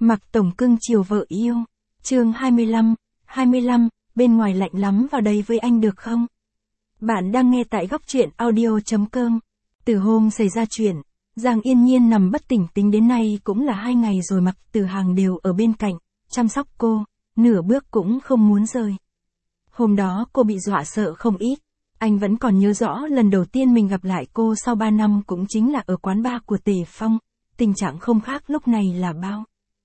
Mặc tổng cưng chiều vợ yêu. Chương 25, bên ngoài lạnh lắm, vào đây với anh được không? Bạn đang nghe tại góc truyện audio.com. Từ hôm xảy ra chuyện, Giang Yên Nhiên nằm bất tỉnh tính đến nay cũng là 2 ngày rồi, Mặc Tử Hàng đều ở bên cạnh, chăm sóc cô, nửa bước cũng không muốn rời. Hôm đó cô bị dọa sợ không ít. Anh vẫn còn nhớ rõ lần đầu tiên mình gặp lại cô sau 3 năm cũng chính là ở quán bar của Tề Phong, tình trạng không khác lúc này là bao.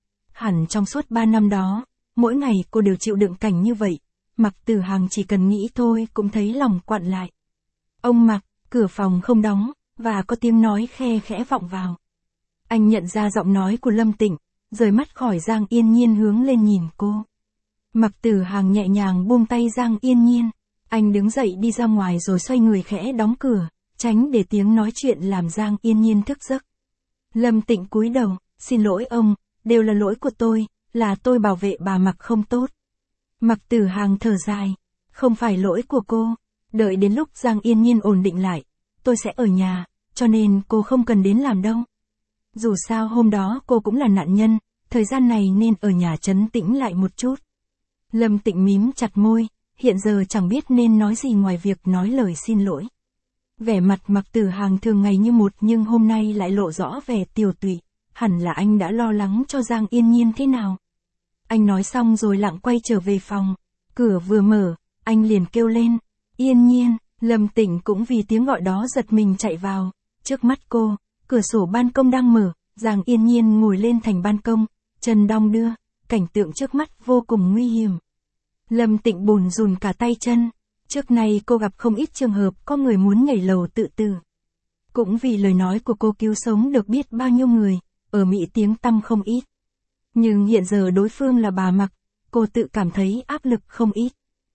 Hẳn trong suốt 3 năm đó, mỗi ngày cô đều chịu đựng cảnh như vậy, Mặc Tử Hàng chỉ cần nghĩ thôi cũng thấy lòng quặn lại. Ông Mặc, cửa phòng không đóng, và có tiếng nói khe khẽ vọng vào. Anh nhận ra giọng nói của Lâm Tịnh, rời mắt khỏi Giang Yên Nhiên hướng lên nhìn cô. Mặc Tử Hàng nhẹ nhàng buông tay Giang Yên Nhiên, anh đứng dậy đi ra ngoài rồi xoay người khẽ đóng cửa, tránh để tiếng nói chuyện làm Giang Yên Nhiên thức giấc. Lâm Tịnh cúi đầu, xin lỗi ông, đều là lỗi của tôi, là tôi bảo vệ bà Mặc không tốt. Mặc Tử Hàng thở dài, không phải lỗi của cô, đợi đến lúc Giang Yên Nhiên ổn định lại, tôi sẽ ở nhà, cho nên cô không cần đến làm đâu. Dù sao hôm đó cô cũng là nạn nhân, thời gian này nên ở nhà trấn tĩnh lại một chút. Lâm Tịnh mím chặt môi, hiện giờ chẳng biết nên nói gì ngoài việc nói lời xin lỗi. Vẻ mặt Mặc Tử Hàng thường ngày như một nhưng hôm nay lại lộ rõ vẻ tiều tụy, hẳn là anh đã lo lắng cho Giang Yên Nhiên thế nào. Anh nói xong rồi lặng quay trở về phòng, cửa vừa mở, anh liền kêu lên, Yên Nhiên. Lâm Tịnh cũng vì tiếng gọi đó giật mình chạy vào, trước mắt cô, cửa sổ ban công đang mở, Giang Yên Nhiên ngồi lên thành ban công, chân đong đưa, cảnh tượng trước mắt vô cùng nguy hiểm. Lâm Tịnh bùn rùn cả tay chân, trước nay cô gặp không ít trường hợp có người muốn nhảy lầu tự tử. Cũng vì lời nói của cô cứu sống được biết bao nhiêu người, ở Mỹ tiếng tăm không ít. Nhưng hiện giờ đối phương là bà Mặc, cô tự cảm thấy áp lực không ít.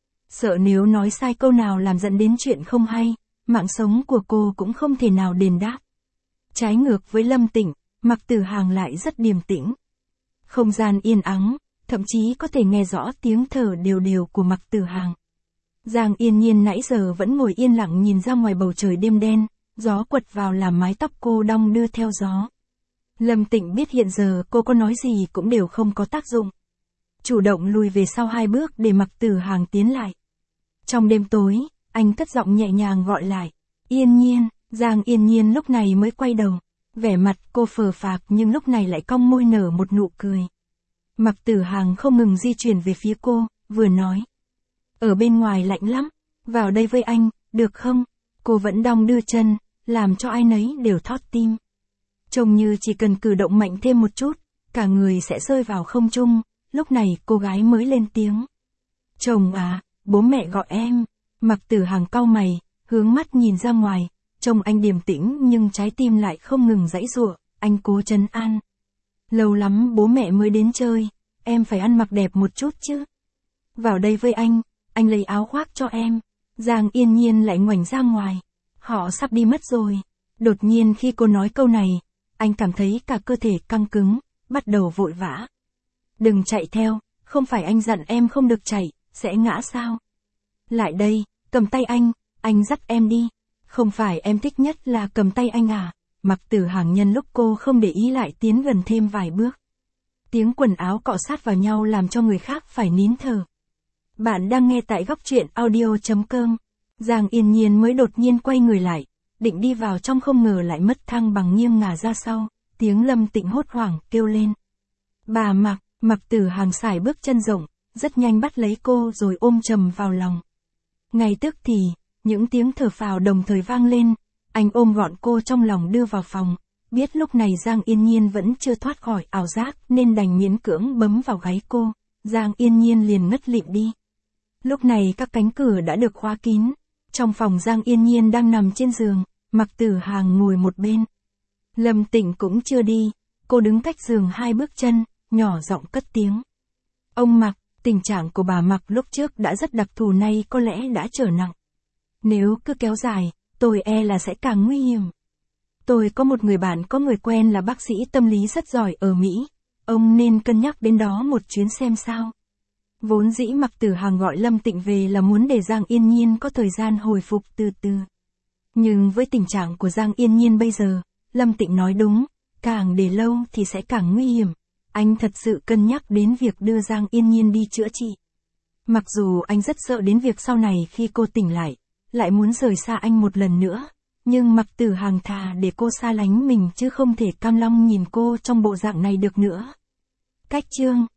Sợ nếu nói sai câu nào làm dẫn đến chuyện không hay, mạng sống của cô cũng không thể nào đền đáp. Trái ngược với Lâm Tịnh, Mặc Tử Hàng lại rất điềm tĩnh. Không gian yên ắng, thậm chí có thể nghe rõ tiếng thở đều đều của Mặc Tử Hàng. Giang Yên Nhiên nãy giờ vẫn ngồi yên lặng nhìn ra ngoài bầu trời đêm đen, gió quật vào làm mái tóc cô đong đưa theo gió. Lâm Tịnh biết hiện giờ cô có nói gì cũng đều không có tác dụng. Chủ động lùi về sau 2 bước để Mặc Tử Hàng tiến lại. Trong đêm tối, anh cất giọng nhẹ nhàng gọi lại, Yên Nhiên. Giang Yên Nhiên lúc này mới quay đầu, vẻ mặt cô phờ phạc nhưng lúc này lại cong môi nở một nụ cười. Mặc Tử Hàng không ngừng di chuyển về phía cô, vừa nói, ở bên ngoài lạnh lắm, vào đây với anh, được không? Cô vẫn đong đưa chân, làm cho ai nấy đều thót tim. Trông như chỉ cần cử động mạnh thêm một chút, cả người sẽ rơi vào không trung. Lúc này cô gái mới lên tiếng, chồng à, bố mẹ gọi em. Mặc Tử Hàng cau mày, hướng mắt nhìn ra ngoài, trông anh điềm tĩnh nhưng trái tim lại không ngừng giãy giụa, anh cố trấn an. Lâu lắm bố mẹ mới đến chơi, em phải ăn mặc đẹp một chút chứ. Vào đây với anh lấy áo khoác cho em. Giang Yên Nhiên lại ngoảnh ra ngoài, họ sắp đi mất rồi. Đột nhiên khi cô nói câu này, anh cảm thấy cả cơ thể căng cứng, bắt đầu vội vã. Đừng chạy theo, không phải anh dặn em không được chạy, sẽ ngã sao? Lại đây, cầm tay anh dắt em đi. Không phải em thích nhất là cầm tay anh à? Mặc Tử Hàng nhân lúc cô không để ý lại tiến gần thêm vài bước. Tiếng quần áo cọ sát vào nhau làm cho người khác phải nín thở. Bạn đang nghe tại góc truyện audio.com. Giang Yên Nhiên mới đột nhiên quay người lại, định đi vào trong không ngờ lại mất thăng bằng nghiêng ngả ra sau, tiếng Lâm Tịnh hốt hoảng kêu lên. Bà Mặc. Mặc Tử Hàng sải bước chân rộng, rất nhanh bắt lấy cô rồi ôm chầm vào lòng. Ngay tức thì, những tiếng thở phào đồng thời vang lên, anh ôm gọn cô trong lòng đưa vào phòng, biết lúc này Giang Yên Nhiên vẫn chưa thoát khỏi ảo giác nên đành miễn cưỡng bấm vào gáy cô, Giang Yên Nhiên liền ngất lịm đi. Lúc này các cánh cửa đã được khóa kín, trong phòng Giang Yên Nhiên đang nằm trên giường, Mặc Tử Hàng ngồi một bên. Lâm Tịnh cũng chưa đi, cô đứng cách giường 2 bước chân, nhỏ giọng cất tiếng. Ông Mặc, tình trạng của bà Mặc lúc trước đã rất đặc thù, nay có lẽ đã trở nặng. Nếu cứ kéo dài, tôi e là sẽ càng nguy hiểm. Tôi có một người bạn có người quen là bác sĩ tâm lý rất giỏi ở Mỹ, ông nên cân nhắc đến đó một chuyến xem sao. Vốn dĩ Mặc Tử Hàng gọi Lâm Tịnh về là muốn để Giang Yên Nhiên có thời gian hồi phục từ từ. Nhưng với tình trạng của Giang Yên Nhiên bây giờ, Lâm Tịnh nói đúng, càng để lâu thì sẽ càng nguy hiểm. Anh thật sự cân nhắc đến việc đưa Giang Yên Nhiên đi chữa trị. Mặc dù anh rất sợ đến việc sau này khi cô tỉnh lại muốn rời xa anh một lần nữa, nhưng Mạc Tử Hằng thà để cô xa lánh mình chứ không thể cam lòng nhìn cô trong bộ dạng này được nữa. Cách chương